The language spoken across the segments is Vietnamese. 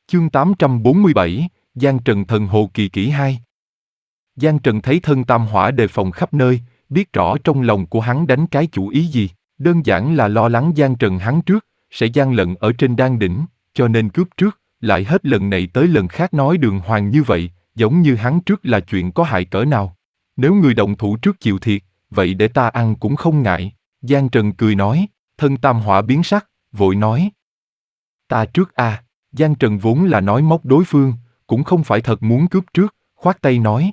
Chương 847, Giang Trần thần hồ kỳ kỹ 2. Giang Trần thấy thân tam hỏa đề phòng khắp nơi, biết rõ trong lòng của hắn đánh cái chủ ý gì, đơn giản là lo lắng Giang Trần hắn trước, sẽ gian lận ở trên đan đỉnh, cho nên cướp trước, lại hết lần này tới lần khác nói đường hoàng như vậy, giống như hắn trước là chuyện có hại cỡ nào. Nếu người động thủ trước chịu thiệt, vậy để ta ăn cũng không ngại. Giang Trần cười nói, thân tam hỏa biến sắc, vội nói. Ta trước a. Giang Trần vốn là nói móc đối phương, cũng không phải thật muốn cướp trước, khoát tay nói.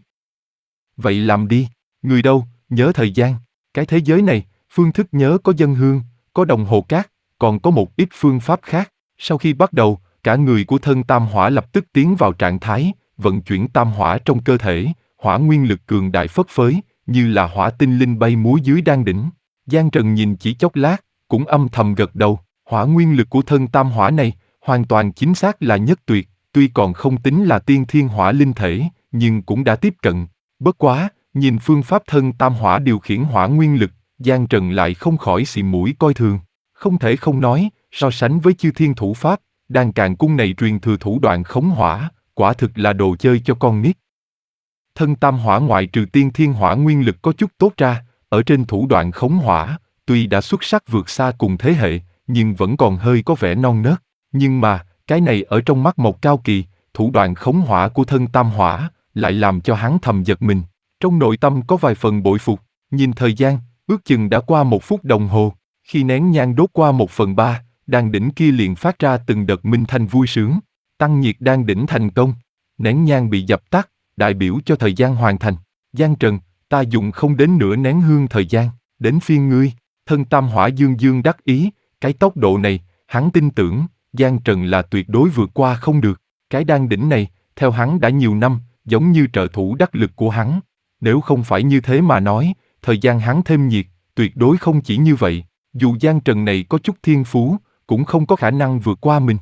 Vậy làm đi, người đâu, nhớ thời gian, cái thế giới này, phương thức nhớ có dân hương, có đồng hồ cát, còn có một ít phương pháp khác. Sau khi bắt đầu, cả người của thân tam hỏa lập tức tiến vào trạng thái, vận chuyển tam hỏa trong cơ thể, hỏa nguyên lực cường đại phất phới, như là hỏa tinh linh bay múa dưới đan đỉnh. Giang Trần nhìn chỉ chốc lát, cũng âm thầm gật đầu, hỏa nguyên lực của thân tam hỏa này, hoàn toàn chính xác là nhất tuyệt, tuy còn không tính là tiên thiên hỏa linh thể, nhưng cũng đã tiếp cận. Bất quá, nhìn phương pháp thân tam hỏa điều khiển hỏa nguyên lực, Giang Trần lại không khỏi xị mũi coi thường. Không thể không nói, so sánh với chư thiên thủ pháp, đan càn cung này truyền thừa thủ đoạn khống hỏa, quả thực là đồ chơi cho con nít. Thân tam hỏa ngoại trừ tiên thiên hỏa nguyên lực có chút tốt ra, ở trên thủ đoạn khống hỏa, tuy đã xuất sắc vượt xa cùng thế hệ, nhưng vẫn còn hơi có vẻ non nớt. Nhưng mà, cái này ở trong mắt Mộc Cao Kỳ, thủ đoạn khống hỏa của thân tam hỏa, lại làm cho hắn thầm giật mình. Trong nội tâm có vài phần bội phục, nhìn thời gian, ước chừng đã qua 1 phút đồng hồ, khi nén nhang đốt qua 1/3, đan đỉnh kia liền phát ra từng đợt minh thanh vui sướng, tăng nhiệt đan đỉnh thành công, nén nhang bị dập tắt, đại biểu cho thời gian hoàn thành. Giang Trần, ta dùng không đến nửa nén hương thời gian, đến phiên ngươi. Thân tam hỏa dương dương đắc ý, cái tốc độ này, hắn tin tưởng, Giang Trần là tuyệt đối vượt qua không được. Cái đan đỉnh này, theo hắn đã nhiều năm, giống như trợ thủ đắc lực của hắn. Nếu không phải như thế mà nói, thời gian hắn thêm nhiệt, tuyệt đối không chỉ như vậy. Dù Giang Trần này có chút thiên phú, cũng không có khả năng vượt qua mình.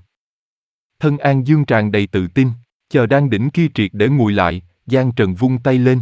Thân An Dương tràn đầy tự tin, chờ đan đỉnh kia triệt để nguội lại, Giang Trần vung tay lên.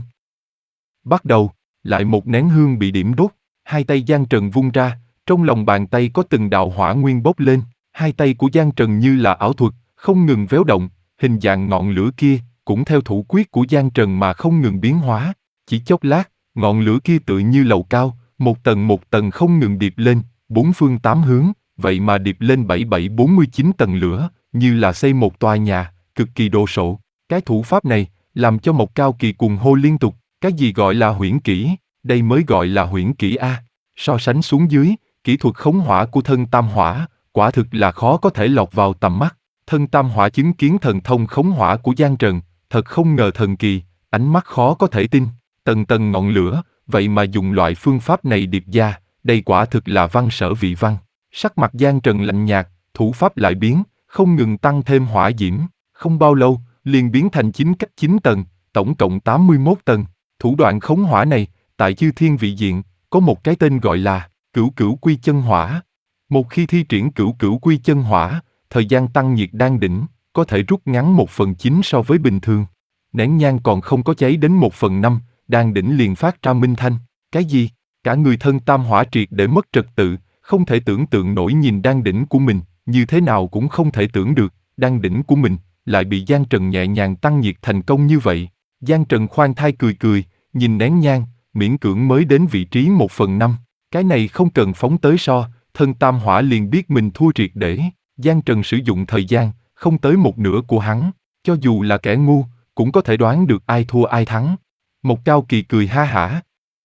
Bắt đầu, lại một nén hương bị điểm đốt, hai tay Giang Trần vung ra, trong lòng bàn tay có từng đạo hỏa nguyên bốc lên, hai tay của Giang Trần như là ảo thuật, không ngừng véo động, hình dạng ngọn lửa kia, cũng theo thủ quyết của Giang Trần mà không ngừng biến hóa. Chỉ chốc lát, ngọn lửa kia tựa như lầu cao, một tầng không ngừng điệp lên, 4 phương 8 hướng, vậy mà điệp lên 4749 tầng lửa, như là xây một tòa nhà, cực kỳ đồ sộ. Cái thủ pháp này, làm cho Mộc Cao Kỳ cuồng hô liên tục, cái gì gọi là huyễn kỹ, đây mới gọi là huyễn kỹ a. So sánh xuống dưới, kỹ thuật khống hỏa của thân tam hỏa, quả thực là khó có thể lọt vào tầm mắt. Thân tam hỏa chứng kiến thần thông khống hỏa của Giang Trần, thật không ngờ thần kỳ, ánh mắt khó có thể tin. Tầng tầng ngọn lửa, vậy mà dùng loại phương pháp này điệp ra, đây quả thực là văn sở vị văn. Sắc mặt Giang Trần lạnh nhạt, thủ pháp lại biến, không ngừng tăng thêm hỏa diễm. Không bao lâu, liền biến thành 9 tầng, tổng cộng 81 tầng. Thủ đoạn khống hỏa này, tại chư thiên vị diện, có một cái tên gọi là Cửu Cửu Quy Chân Hỏa. Một khi thi triển Cửu Cửu Quy Chân Hỏa, thời gian tăng nhiệt đan đỉnh, có thể rút ngắn 1/9 so với bình thường. Nén nhang còn không có cháy đến 1/5, đan đỉnh liền phát ra minh thanh. Cái gì? Cả người thân tam hỏa triệt để mất trật tự, không thể tưởng tượng nổi nhìn đan đỉnh của mình, như thế nào cũng không thể tưởng được, đan đỉnh của mình, lại bị Giang Trần nhẹ nhàng tăng nhiệt thành công như vậy. Giang Trần khoan thai cười cười, nhìn nén nhang, miễn cưỡng mới đến vị trí 1/5. Cái này không cần phóng tới so, thân tam hỏa liền biết mình thua triệt để. Giang Trần sử dụng thời gian, không tới 1/2 của hắn, cho dù là kẻ ngu, cũng có thể đoán được ai thua ai thắng. Mộc Cao Kỳ cười ha hả.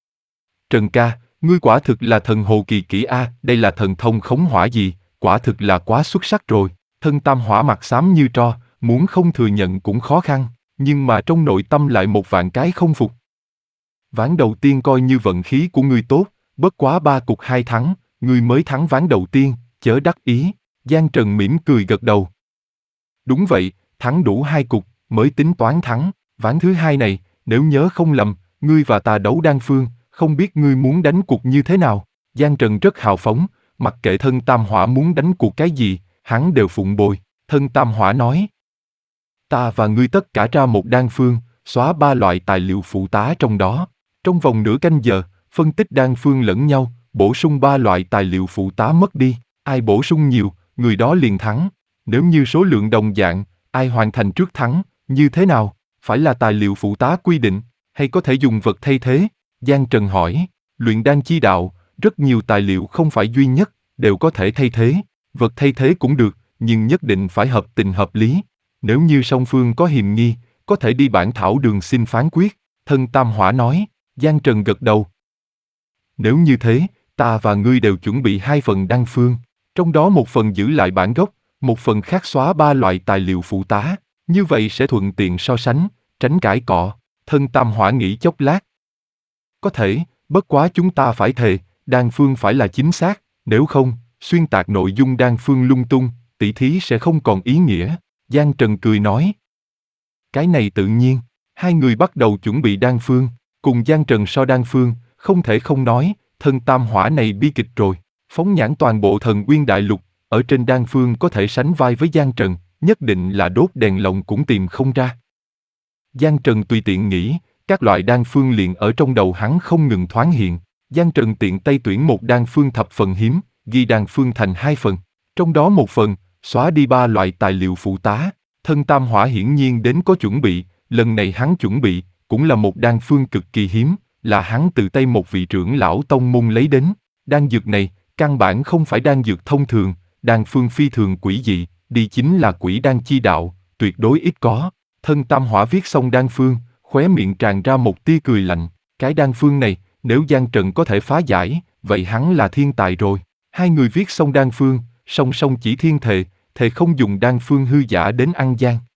Trần ca, ngươi quả thực là thần hồ kỳ kỹ a, đây là thần thông khống hỏa gì, quả thực là quá xuất sắc rồi. Thân tam hỏa mặt xám như tro, muốn không thừa nhận cũng khó khăn, nhưng mà trong nội tâm lại một vạn cái không phục. Ván đầu tiên coi như vận khí của ngươi tốt, bất quá 3 cuộc 2 thắng, ngươi mới thắng ván đầu tiên, chớ đắc ý. Giang Trần mỉm cười gật đầu. Đúng vậy, thắng đủ 2 cuộc, mới tính toán thắng. Ván thứ 2 này, nếu nhớ không lầm, ngươi và ta đấu đan phương, không biết ngươi muốn đánh cuộc như thế nào. Giang Trần rất hào phóng, mặc kệ thân tam hỏa muốn đánh cuộc cái gì, hắn đều phụng bồi. Thân tam hỏa nói, ta và ngươi tất cả ra một đan phương, xóa 3 loại tài liệu phụ tá trong đó. Trong vòng nửa canh giờ, phân tích đan phương lẫn nhau, bổ sung 3 loại tài liệu phụ tá mất đi. Ai bổ sung nhiều, người đó liền thắng. Nếu như số lượng đồng dạng, Ai hoàn thành trước thắng, như thế nào? Phải là tài liệu phụ tá quy định, hay có thể dùng vật thay thế? Giang Trần hỏi, luyện đan chi đạo, rất nhiều tài liệu không phải duy nhất, đều có thể thay thế. Vật thay thế cũng được, nhưng nhất định phải hợp tình hợp lý. Nếu như song phương có hiềm nghi, có thể đi bản thảo đường xin phán quyết. Thân Tam Hỏa nói. Giang Trần gật đầu. Nếu như thế, ta và ngươi đều chuẩn bị 2 phần đan phương, trong đó một phần giữ lại bản gốc, một phần khác xóa 3 loại tài liệu phụ tá, như vậy sẽ thuận tiện so sánh, tránh cãi cọ. Thân Tam Hỏa nghĩ chốc lát. Có thể, bất quá chúng ta phải thề, đan phương phải là chính xác, nếu không, xuyên tạc nội dung đan phương lung tung, tỷ thí sẽ không còn ý nghĩa. Giang Trần cười nói. Cái này tự nhiên, hai người bắt đầu chuẩn bị đan phương, cùng Giang Trần so đan phương, không thể không nói, thân Tam Hỏa này bi kịch rồi, phóng nhãn toàn bộ Thần Nguyên Đại Lục, ở trên đan phương có thể sánh vai với Giang Trần, nhất định là đốt đèn lồng cũng tìm không ra. Giang Trần tùy tiện nghĩ, các loại đan phương liền ở trong đầu hắn không ngừng thoáng hiện. Giang Trần tiện tay tuyển một đan phương thập phần hiếm, ghi đan phương thành 2 phần, trong đó một phần, xóa đi 3 loại tài liệu phụ tá. Thân Tam Hỏa hiển nhiên đến có chuẩn bị, lần này hắn chuẩn bị, cũng là một đan phương cực kỳ hiếm, là hắn từ tay một vị trưởng lão tông môn lấy đến. Đan dược này, căn bản không phải đan dược thông thường, đan phương phi thường quỷ dị, đi chính là quỷ đan chi đạo, tuyệt đối ít có. Thân Tam Hỏa viết xong đan phương, khóe miệng tràn ra một tia cười lạnh, cái đan phương này, nếu Giang Trần có thể phá giải, vậy hắn là thiên tài rồi. Hai người viết xong đan phương, song song chỉ thiên thề, thề không dùng đan phương hư giả đến ăn gian.